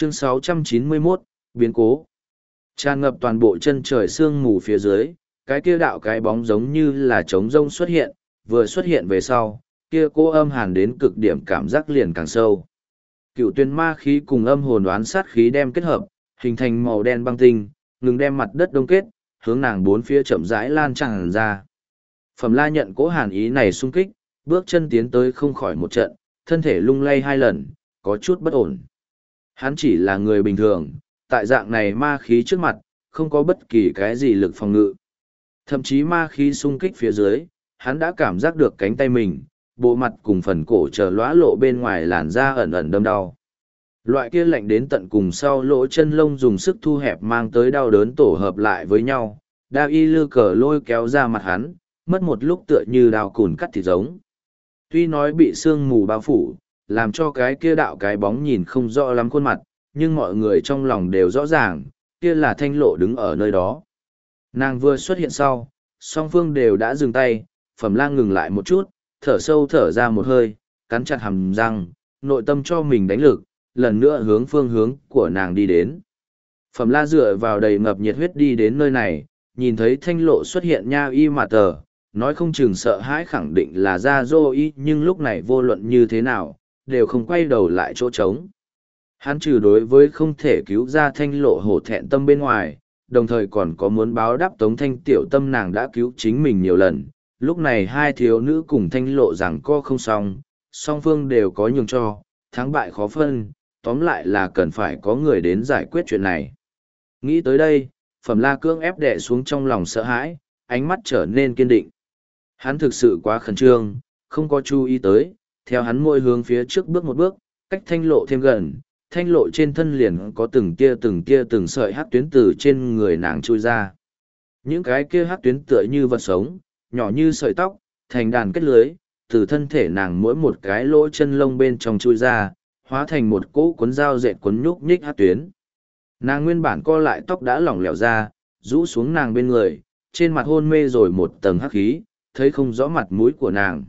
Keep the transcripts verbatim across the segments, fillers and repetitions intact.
Chương sáu trăm chín mươi mốt, biến cố. Tràn ngập toàn bộ chân trời sương mù phía dưới, cái kia đạo cái bóng giống như là trống rông xuất hiện, vừa xuất hiện về sau, kia cô âm hàn đến cực điểm cảm giác liền càng sâu. Cựu tuyến ma khí cùng âm hồn đoán sát khí đem kết hợp, hình thành màu đen băng tinh, ngừng đem mặt đất đông kết, hướng nàng bốn phía chậm rãi lan tràn ra. Phẩm La nhận cố hàn ý này xung kích, bước chân tiến tới không khỏi một trận, thân thể lung lay hai lần, có chút bất ổn. Hắn chỉ là người bình thường, tại dạng này ma khí trước mặt, không có bất kỳ cái gì lực phòng ngự. Thậm chí ma khí xung kích phía dưới, hắn đã cảm giác được cánh tay mình, bộ mặt cùng phần cổ chờ lóa lộ bên ngoài làn da ẩn ẩn đâm đau. Loại kia lạnh đến tận cùng sau lỗ chân lông dùng sức thu hẹp mang tới đau đớn tổ hợp lại với nhau, đao y lư cờ lôi kéo ra mặt hắn, mất một lúc tựa như đào cùn cắt thịt giống. Tuy nói bị sương mù bao phủ, làm cho cái kia đạo cái bóng nhìn không rõ lắm khuôn mặt, nhưng mọi người trong lòng đều rõ ràng, kia là Thanh Lộ đứng ở nơi đó. Nàng vừa xuất hiện sau, song phương đều đã dừng tay, Phẩm La ngừng lại một chút, thở sâu thở ra một hơi, cắn chặt hàm răng, nội tâm cho mình đánh lực, lần nữa hướng phương hướng của nàng đi đến. Phẩm La dựa vào đầy ngập nhiệt huyết đi đến nơi này, nhìn thấy Thanh Lộ xuất hiện nha y mà tờ, nói không chừng sợ hãi khẳng định là ra dô y, nhưng lúc này vô luận như thế nào, đều không quay đầu lại chỗ trống. Hắn trừ đối với không thể cứu ra Thanh Lộ hổ thẹn tâm bên ngoài, đồng thời còn có muốn báo đáp Tống Thanh tiểu tâm nàng đã cứu chính mình nhiều lần. Lúc này hai thiếu nữ cùng Thanh Lộ rằng co không xong, song phương đều có nhường cho, thắng bại khó phân, tóm lại là cần phải có người đến giải quyết chuyện này. Nghĩ tới đây, Phẩm La cưỡng ép đè xuống trong lòng sợ hãi, ánh mắt trở nên kiên định. Hắn thực sự quá khẩn trương, không có chú ý tới, theo hắn môi hướng phía trước bước một bước, cách Thanh Lộ thêm gần, Thanh Lộ trên thân liền có từng tia từng tia từng sợi hắc tuyến từ trên người nàng chui ra. Những cái kia hắc tuyến tựa như vật sống, nhỏ như sợi tóc, thành đàn kết lưới, từ thân thể nàng mỗi một cái lỗ chân lông bên trong chui ra, hóa thành một cỗ cuốn dao dệt cuốn nhúc nhích hắc tuyến. Nàng nguyên bản co lại tóc đã lỏng lẻo ra, rũ xuống nàng bên người, trên mặt hôn mê rồi một tầng hắc khí, thấy không rõ mặt mũi của nàng.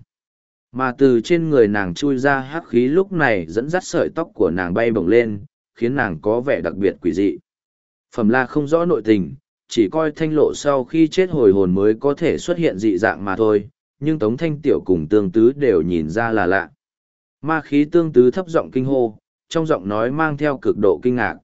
Mà từ trên người nàng chui ra hắc khí lúc này dẫn dắt sợi tóc của nàng bay bổng lên, khiến nàng có vẻ đặc biệt quỷ dị. Phẩm La không rõ nội tình, chỉ coi Thanh Lộ sau khi chết hồi hồn mới có thể xuất hiện dị dạng mà thôi, nhưng Tống Thanh Tiểu cùng Tương Tứ đều nhìn ra là lạ. Ma khí Tương Tứ thấp giọng kinh hô, trong giọng nói mang theo cực độ kinh ngạc.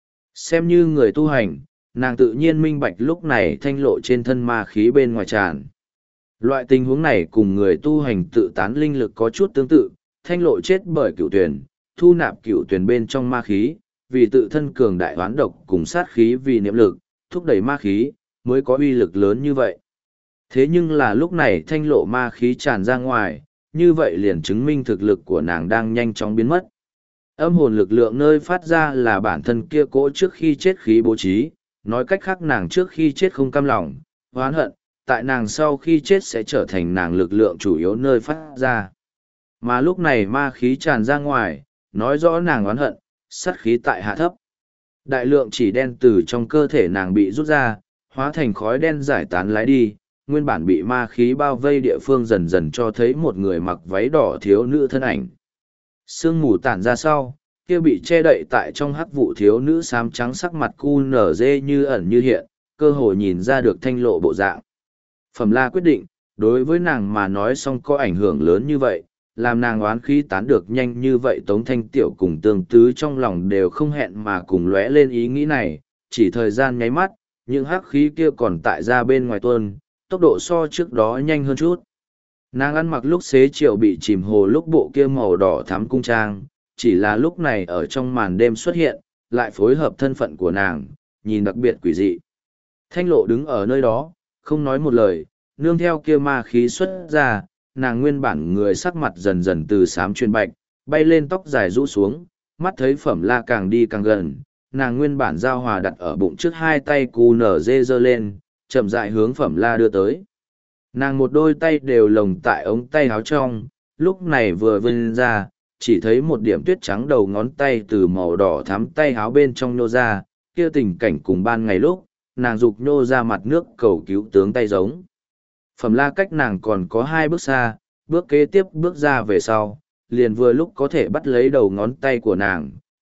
Xem như người tu hành, nàng tự nhiên minh bạch lúc này Thanh Lộ trên thân ma khí bên ngoài tràn. Loại tình huống này cùng người tu hành tự tán linh lực có chút tương tự, Thanh Lộ chết bởi cựu tuyển, thu nạp cựu tuyển bên trong ma khí, vì tự thân cường đại hoán độc cùng sát khí vì niệm lực, thúc đẩy ma khí, mới có uy lực lớn như vậy. Thế nhưng là lúc này Thanh Lộ ma khí tràn ra ngoài, như vậy liền chứng minh thực lực của nàng đang nhanh chóng biến mất. Âm hồn lực lượng nơi phát ra là bản thân kia cỗ trước khi chết khí bố trí, nói cách khác nàng trước khi chết không cam lòng, oán hận, tại nàng sau khi chết sẽ trở thành nàng lực lượng chủ yếu nơi phát ra. Mà lúc này ma khí tràn ra ngoài, nói rõ nàng oán hận, sát khí tại hạ thấp. Đại lượng chỉ đen từ trong cơ thể nàng bị rút ra, hóa thành khói đen giải tán lái đi, nguyên bản bị ma khí bao vây địa phương dần dần cho thấy một người mặc váy đỏ thiếu nữ thân ảnh. Sương mù tản ra sau, kia bị che đậy tại trong hắc vụ thiếu nữ xám trắng sắc mặt cu nở dê như ẩn như hiện, cơ hồ nhìn ra được Thanh Lộ bộ dạng. Phẩm La quyết định, đối với nàng mà nói xong có ảnh hưởng lớn như vậy, làm nàng oán khí tán được nhanh như vậy Tống Thanh Tiểu cùng Tương Tứ trong lòng đều không hẹn mà cùng lóe lên ý nghĩ này, chỉ thời gian nháy mắt, những hắc khí kia còn tại ra bên ngoài tuôn, tốc độ so trước đó nhanh hơn chút. Nàng ăn mặc lúc xế chiều bị chìm hồ lúc bộ kia màu đỏ thắm cung trang, chỉ là lúc này ở trong màn đêm xuất hiện, lại phối hợp thân phận của nàng, nhìn đặc biệt quỷ dị. Thanh Lộ đứng ở nơi đó, không nói một lời, nương theo kia ma khí xuất ra, nàng nguyên bản người sắc mặt dần dần từ xám chuyển bạch, bay lên tóc dài rũ xuống, mắt thấy Phẩm La càng đi càng gần, nàng nguyên bản giao hòa đặt ở bụng trước hai tay cù nở dê dơ lên, chậm rãi hướng Phẩm La đưa tới. Nàng một đôi tay đều lồng tại ống tay áo trong, lúc này vừa vươn ra, chỉ thấy một điểm tuyết trắng đầu ngón tay từ màu đỏ thắm tay áo bên trong nhô ra, kia tình cảnh cùng ban ngày lúc, nàng dục nhô ra mặt nước cầu cứu tướng tay giống. Phẩm La cách nàng còn có hai bước xa, bước kế tiếp bước ra về sau, liền vừa lúc có thể bắt lấy đầu ngón tay của nàng,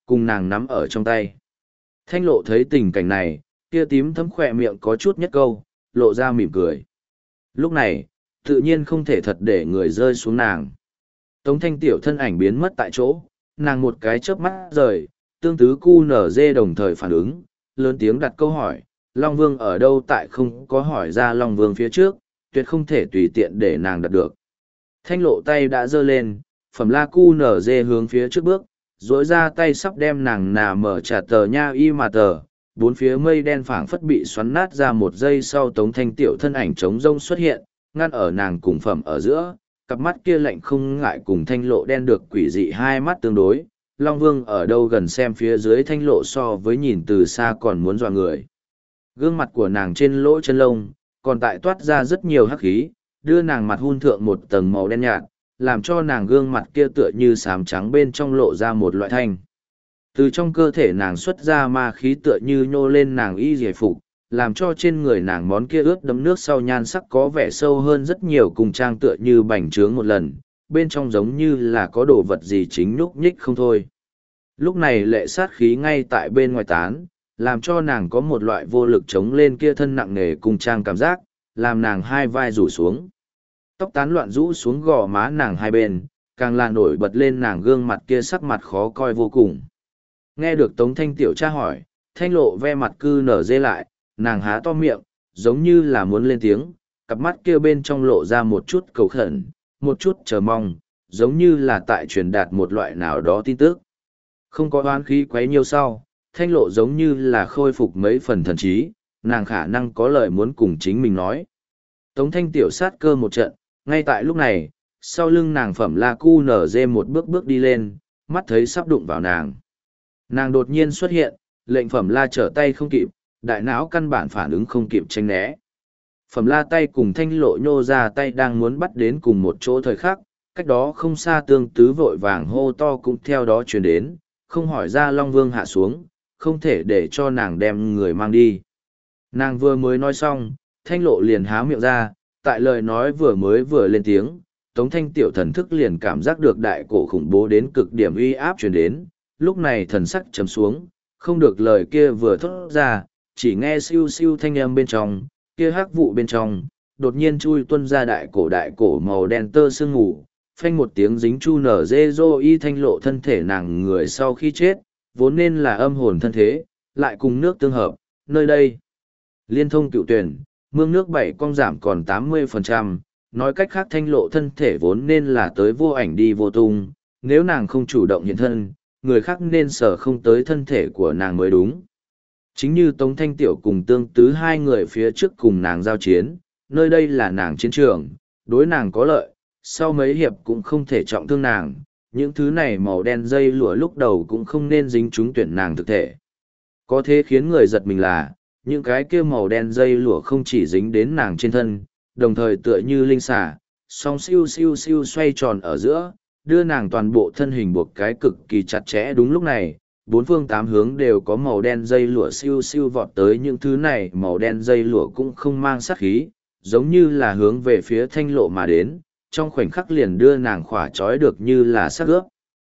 cùng nàng nắm ở trong tay. Thanh lộ thấy tình cảnh này, kia tím thấm khỏe miệng có chút nhất câu, lộ ra mỉm cười. Lúc này, tự nhiên không thể thật để người rơi xuống nàng. Tống thanh tiểu thân ảnh biến mất tại chỗ, nàng một cái chớp mắt rời, tương tứ cu nở dê đồng thời phản ứng, lớn tiếng đặt câu hỏi, Long Vương ở đâu tại không có hỏi ra Long Vương phía trước, tuyệt không thể tùy tiện để nàng đặt được. Thanh lộ tay đã giơ lên, phẩm la cu nở dê hướng phía trước bước, dối ra tay sắp đem nàng nà mở trả tờ nha y mà tờ, bốn phía mây đen phảng phất bị xoắn nát ra một giây sau tống thanh tiểu thân ảnh trống rông xuất hiện, ngăn ở nàng cùng phẩm ở giữa, cặp mắt kia lạnh không ngại cùng thanh lộ đen được quỷ dị hai mắt tương đối. Long Vương ở đâu gần xem phía dưới thanh lộ so với nhìn từ xa còn muốn dọa người. Gương mặt của nàng trên lỗ chân lông, còn tại toát ra rất nhiều hắc khí, đưa nàng mặt hun thượng một tầng màu đen nhạt, làm cho nàng gương mặt kia tựa như xám trắng bên trong lộ ra một loại thanh. Từ trong cơ thể nàng xuất ra ma khí tựa như nhô lên nàng y giải phục, làm cho trên người nàng món kia ướt đẫm nước sau nhan sắc có vẻ sâu hơn rất nhiều, cùng trang tựa như bành trướng một lần, bên trong giống như là có đồ vật gì chính nhúc nhích không thôi. Lúc này lệ sát khí ngay tại bên ngoài tán, làm cho nàng có một loại vô lực chống lên kia thân nặng nề cùng trang cảm giác, làm nàng hai vai rủ xuống. Tóc tán loạn rũ xuống gò má nàng hai bên, càng là nổi bật lên nàng gương mặt kia sắc mặt khó coi vô cùng. Nghe được Tống Thanh tiểu tra hỏi, Thanh lộ ve mặt cư nở dê lại, nàng há to miệng, giống như là muốn lên tiếng, cặp mắt kia bên trong lộ ra một chút cầu khẩn, một chút chờ mong, giống như là tại truyền đạt một loại nào đó tin tức. Không có oán khí quấy nhiều sau, Thanh lộ giống như là khôi phục mấy phần thần trí, nàng khả năng có lời muốn cùng chính mình nói. Tống Thanh tiểu sát cơ một trận, ngay tại lúc này, sau lưng nàng phẩm la cu nở dê một bước bước đi lên, mắt thấy sắp đụng vào nàng. Nàng đột nhiên xuất hiện, lệnh phẩm la trở tay không kịp, đại não căn bản phản ứng không kịp tranh né. Phẩm la tay cùng Thanh lộ nhô ra tay đang muốn bắt đến cùng một chỗ thời khắc, cách đó không xa tương tứ vội vàng hô to cũng theo đó truyền đến, không hỏi ra Long Vương hạ xuống, không thể để cho nàng đem người mang đi. Nàng vừa mới nói xong, Thanh lộ liền há miệng ra, tại lời nói vừa mới vừa lên tiếng, Tống Thanh tiểu thần thức liền cảm giác được đại cổ khủng bố đến cực điểm uy áp truyền đến, lúc này thần sắc trầm xuống, không được lời kia vừa thốt ra, chỉ nghe siêu siêu thanh âm bên trong, kia hắc vụ bên trong, đột nhiên chui tuân ra đại cổ đại cổ màu đen tơ sương ngủ, phanh một tiếng dính chu nở dê dô y Thanh lộ thân thể nàng người sau khi chết, vốn nên là âm hồn thân thế, lại cùng nước tương hợp, nơi đây. Liên thông cựu tuyển, mương nước bảy cong giảm còn tám mươi phần trăm, nói cách khác Thanh lộ thân thể vốn nên là tới vô ảnh đi vô tung, nếu nàng không chủ động hiện thân, người khác nên sở không tới thân thể của nàng mới đúng. Chính như Tống Thanh tiểu cùng tương tứ hai người phía trước cùng nàng giao chiến, nơi đây là nàng chiến trường, đối nàng có lợi, sau mấy hiệp cũng không thể trọng thương nàng, những thứ này màu đen dây lụa lúc đầu cũng không nên dính trúng tuyển nàng thực thể. Có thế khiến người giật mình là, những cái kia màu đen dây lụa không chỉ dính đến nàng trên thân, đồng thời tựa như linh xà, song siêu siêu siêu xoay tròn ở giữa, đưa nàng toàn bộ thân hình buộc cái cực kỳ chặt chẽ. Đúng lúc này, bốn phương tám hướng đều có màu đen dây lụa siêu siêu vọt tới, những thứ này màu đen dây lụa cũng không mang sát khí, giống như là hướng về phía Thanh lộ mà đến, trong khoảnh khắc liền đưa nàng khỏa trói được như là xác ướp.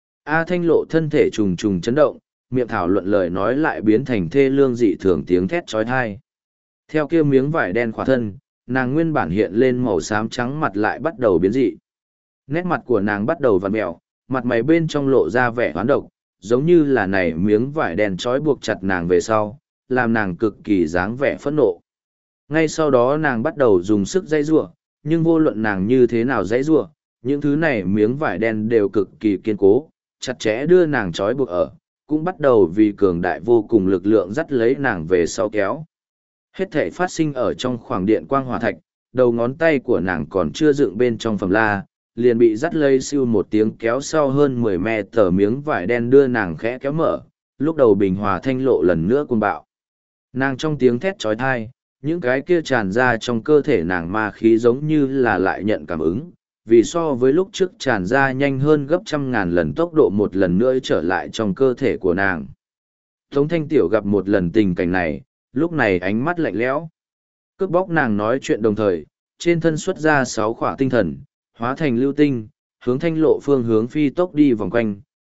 A Thanh lộ thân thể trùng trùng chấn động, miệng thảo luận lời nói lại biến thành thê lương dị thường tiếng thét trói thai. Theo kia miếng vải đen khỏa thân, nàng nguyên bản hiện lên màu xám trắng mặt lại bắt đầu biến dị. Nét mặt của nàng bắt đầu vặn mẹo, mặt mày bên trong lộ ra vẻ hoán độc, giống như là này miếng vải đen trói buộc chặt nàng về sau, làm nàng cực kỳ dáng vẻ phẫn nộ. Ngay sau đó nàng bắt đầu dùng sức dây giụa, nhưng vô luận nàng như thế nào dây giụa, những thứ này miếng vải đen đều cực kỳ kiên cố, chặt chẽ đưa nàng trói buộc ở, cũng bắt đầu vì cường đại vô cùng lực lượng dắt lấy nàng về sau kéo. Hết thể phát sinh ở trong khoảng điện quang hỏa thạch, đầu ngón tay của nàng còn chưa dựng bên trong phẩm la, liền bị dắt lấy siêu một tiếng kéo sau hơn mười mét tờ miếng vải đen đưa nàng khẽ kéo mở, lúc đầu bình hòa Thanh lộ lần nữa cuồng bạo. Nàng trong tiếng thét trói thai, những cái kia tràn ra trong cơ thể nàng ma khí giống như là lại nhận cảm ứng, vì so với lúc trước tràn ra nhanh hơn gấp trăm ngàn lần tốc độ một lần nữa trở lại trong cơ thể của nàng. Tống Thanh tiểu gặp một lần tình cảnh này, lúc này ánh mắt lạnh lẽo. Cướp bóc nàng nói chuyện đồng thời, trên thân xuất ra sáu khỏa tinh thần, hóa thành lưu tinh, hướng Thanh lộ phương hướng phi tốc đi vòng quanh,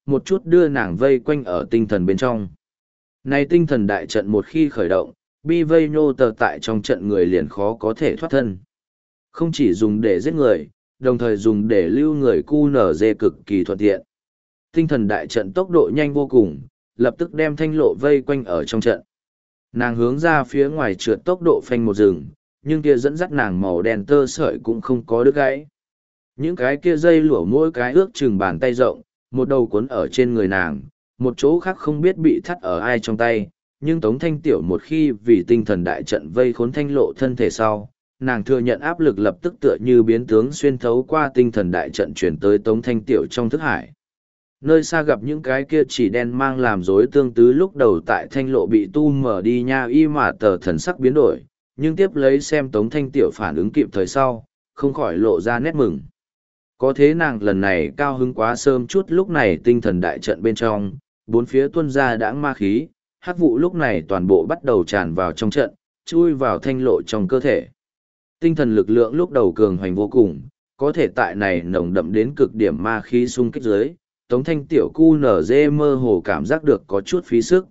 một chút đưa nàng vây quanh ở tinh thần bên trong. Này tinh thần đại trận một khi khởi động, bi vây nhô tờ tại trong trận người liền khó có thể thoát thân. Không chỉ dùng để giết người, đồng thời dùng để lưu người cu nở dê cực kỳ thuận tiện. Tinh thần đại trận tốc độ nhanh vô cùng, lập tức đem thanh lộ vây quanh ở trong trận. Nàng hướng ra phía ngoài trượt tốc độ phanh một rừng, nhưng kia dẫn dắt nàng màu đen tơ sợi cũng không có đứt gãy. Những cái kia dây lụa mỗi cái ước chừng bàn tay rộng, một đầu cuốn ở trên người nàng, một chỗ khác không biết bị thắt ở ai trong tay, nhưng Tống Thanh Tiểu một khi vì tinh thần đại trận vây khốn thanh lộ thân thể sau, nàng thừa nhận áp lực lập tức tựa như biến tướng xuyên thấu qua tinh thần đại trận chuyển tới Tống Thanh Tiểu trong thức hải. Nơi xa gặp những cái kia chỉ đen mang làm rối tương tứ lúc đầu tại thanh lộ bị tu mở đi nha y mà tờ thần sắc biến đổi, nhưng tiếp lấy xem Tống Thanh Tiểu phản ứng kịp thời sau, không khỏi lộ ra nét mừng. Có thế nàng lần này cao hứng quá sớm chút, lúc này tinh thần đại trận bên trong, bốn phía tuôn ra đãng ma khí, hắc vụ lúc này toàn bộ bắt đầu tràn vào trong trận, chui vào thanh lộ trong cơ thể. Tinh thần lực lượng lúc đầu cường hoành vô cùng, có thể tại này nồng đậm đến cực điểm ma khí xung kích dưới, Tống Thanh Tiểu cu nở dê mơ hồ cảm giác được có chút phí sức.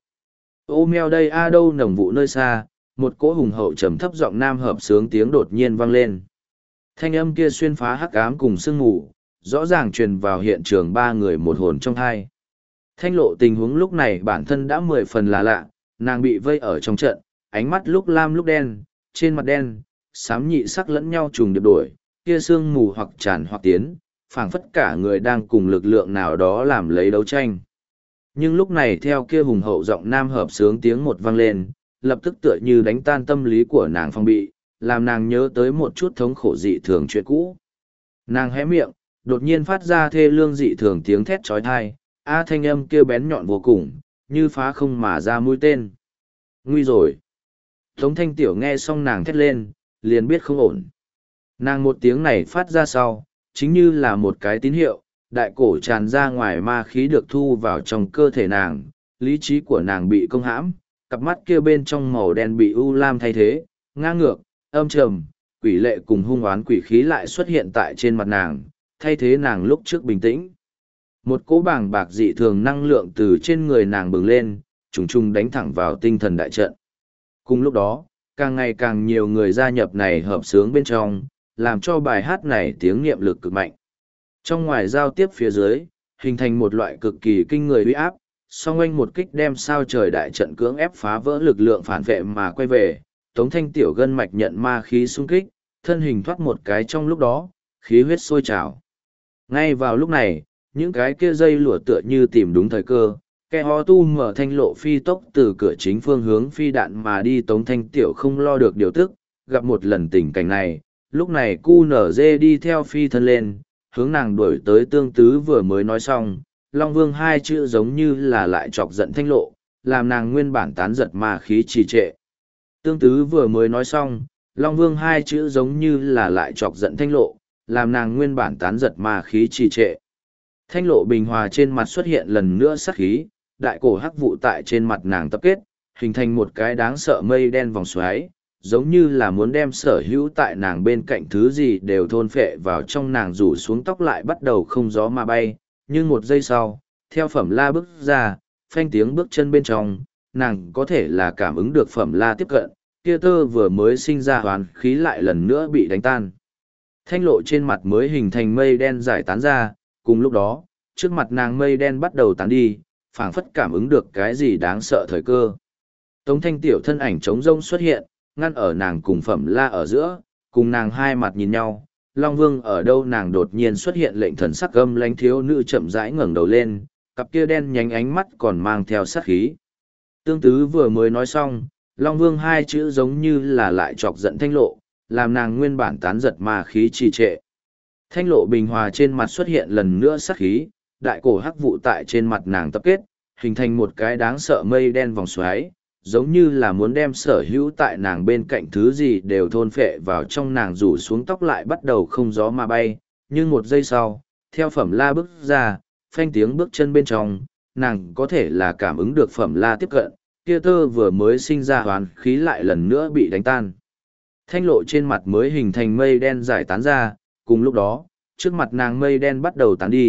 Ô mèo đây a đâu nồng vụ nơi xa, một cỗ hùng hậu trầm thấp giọng nam hợp sướng tiếng đột nhiên vang lên. Thanh âm kia xuyên phá hắc ám cùng sương mù, rõ ràng truyền vào hiện trường ba người một hồn trong hai. Thanh lộ tình huống lúc này bản thân đã mười phần là lạ, nàng bị vây ở trong trận, ánh mắt lúc lam lúc đen, trên mặt đen, xám nhị sắc lẫn nhau trùng điệp đổi, kia sương mù hoặc tràn hoặc tiến, phảng phất cả người đang cùng lực lượng nào đó làm lấy đấu tranh. Nhưng lúc này theo kia hùng hậu giọng nam hợp sướng tiếng một vang lên, lập tức tựa như đánh tan tâm lý của nàng phong bị, làm nàng nhớ tới một chút thống khổ dị thường chuyện cũ. Nàng hé miệng, đột nhiên phát ra thê lương dị thường tiếng thét trói thai, a thanh âm kia bén nhọn vô cùng, như phá không mà ra mũi tên. Nguy rồi. Tống Thanh Tiểu nghe xong nàng thét lên, liền biết không ổn. Nàng một tiếng này phát ra sau, chính như là một cái tín hiệu, đại cổ tràn ra ngoài ma khí được thu vào trong cơ thể nàng, lý trí của nàng bị công hãm, cặp mắt kia bên trong màu đen bị u lam thay thế, ngang ngược, âm trầm, quỷ lệ cùng hung oán quỷ khí lại xuất hiện tại trên mặt nàng, thay thế nàng lúc trước bình tĩnh. Một cỗ bàng bạc dị thường năng lượng từ trên người nàng bừng lên, trùng trùng đánh thẳng vào tinh thần đại trận. Cùng lúc đó, càng ngày càng nhiều người gia nhập này hợp sướng bên trong, làm cho bài hát này tiếng niệm lực cực mạnh. Trong ngoài giao tiếp phía dưới, hình thành một loại cực kỳ kinh người uy áp, song oanh một kích đem sao trời đại trận cưỡng ép phá vỡ lực lượng phản vệ mà quay về, Tống Thanh Tiểu gân mạch nhận ma khí xung kích, thân hình thoát một cái trong lúc đó, khí huyết sôi trào. Ngay vào lúc này, những cái kia dây lụa tựa như tìm đúng thời cơ, kẻ ho tu mở thanh lộ phi tốc từ cửa chính phương hướng phi đạn mà đi. Tống Thanh Tiểu không lo được điều tức, gặp một lần tình cảnh này, lúc này cu nở dê đi theo phi thân lên, hướng nàng đuổi tới. Tương Tứ vừa mới nói xong, Long Vương hai chữ giống như là lại chọc giận thanh lộ, làm nàng nguyên bản tán giật ma khí trì trệ. Tương Tứ vừa mới nói xong, Long Vương hai chữ giống như là lại chọc giận thanh lộ, làm nàng nguyên bản tán giật ma khí trì trệ. Thanh lộ bình hòa trên mặt xuất hiện lần nữa sát khí, đại cổ hắc vụ tại trên mặt nàng tập kết, hình thành một cái đáng sợ mây đen vòng xoáy, giống như là muốn đem sở hữu tại nàng bên cạnh thứ gì đều thôn phệ vào trong. Nàng rủ xuống tóc lại bắt đầu không gió mà bay, nhưng một giây sau, theo Phẩm La bước ra, phanh tiếng bước chân bên trong, nàng có thể là cảm ứng được Phẩm La tiếp cận, kia tơ vừa mới sinh ra hoán khí lại lần nữa bị đánh tan. Thanh lộ trên mặt mới hình thành mây đen giải tán ra, cùng lúc đó, trước mặt nàng mây đen bắt đầu tán đi, phảng phất cảm ứng được cái gì đáng sợ thời cơ. Tống Thanh Tiểu thân ảnh trống rông xuất hiện, ngăn ở nàng cùng Phẩm La ở giữa, cùng nàng hai mặt nhìn nhau. Long Vương ở đâu? Nàng đột nhiên xuất hiện, lệnh thần sắc gâm lánh thiếu nữ chậm rãi ngẩng đầu lên, cặp kia đen nhánh ánh mắt còn mang theo sát khí. Tương Tứ vừa mới nói xong, Long Vương hai chữ giống như là lại chọc giận thanh lộ, làm nàng nguyên bản tán giật ma khí trì trệ. Thanh lộ bình hòa trên mặt xuất hiện lần nữa sát khí, đại cổ hắc vụ tại trên mặt nàng tập kết, hình thành một cái đáng sợ mây đen vòng xoáy, giống như là muốn đem sở hữu tại nàng bên cạnh thứ gì đều thôn phệ vào trong. Nàng rủ xuống tóc lại bắt đầu không gió mà bay, nhưng một giây sau, theo Phẩm La bước ra, phanh tiếng bước chân bên trong, nàng có thể là cảm ứng được Phẩm La tiếp cận, kia tơ vừa mới sinh ra hoán khí lại lần nữa bị đánh tan. Thanh lộ trên mặt mới hình thành mây đen giải tán ra, cùng lúc đó, trước mặt nàng mây đen bắt đầu tán đi,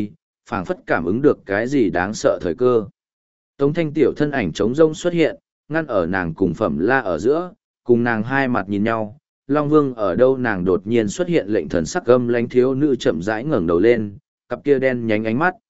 phảng phất cảm ứng được cái gì đáng sợ thời cơ. Tống thanh tiểu thân ảnh trống rông xuất hiện, ngăn ở nàng cùng Phẩm La ở giữa, cùng nàng hai mặt nhìn nhau. Long Vương ở đâu, nàng đột nhiên xuất hiện, lệnh thần sắc gâm lánh thiếu nữ chậm rãi ngẩng đầu lên, cặp kia đen nhánh ánh mắt,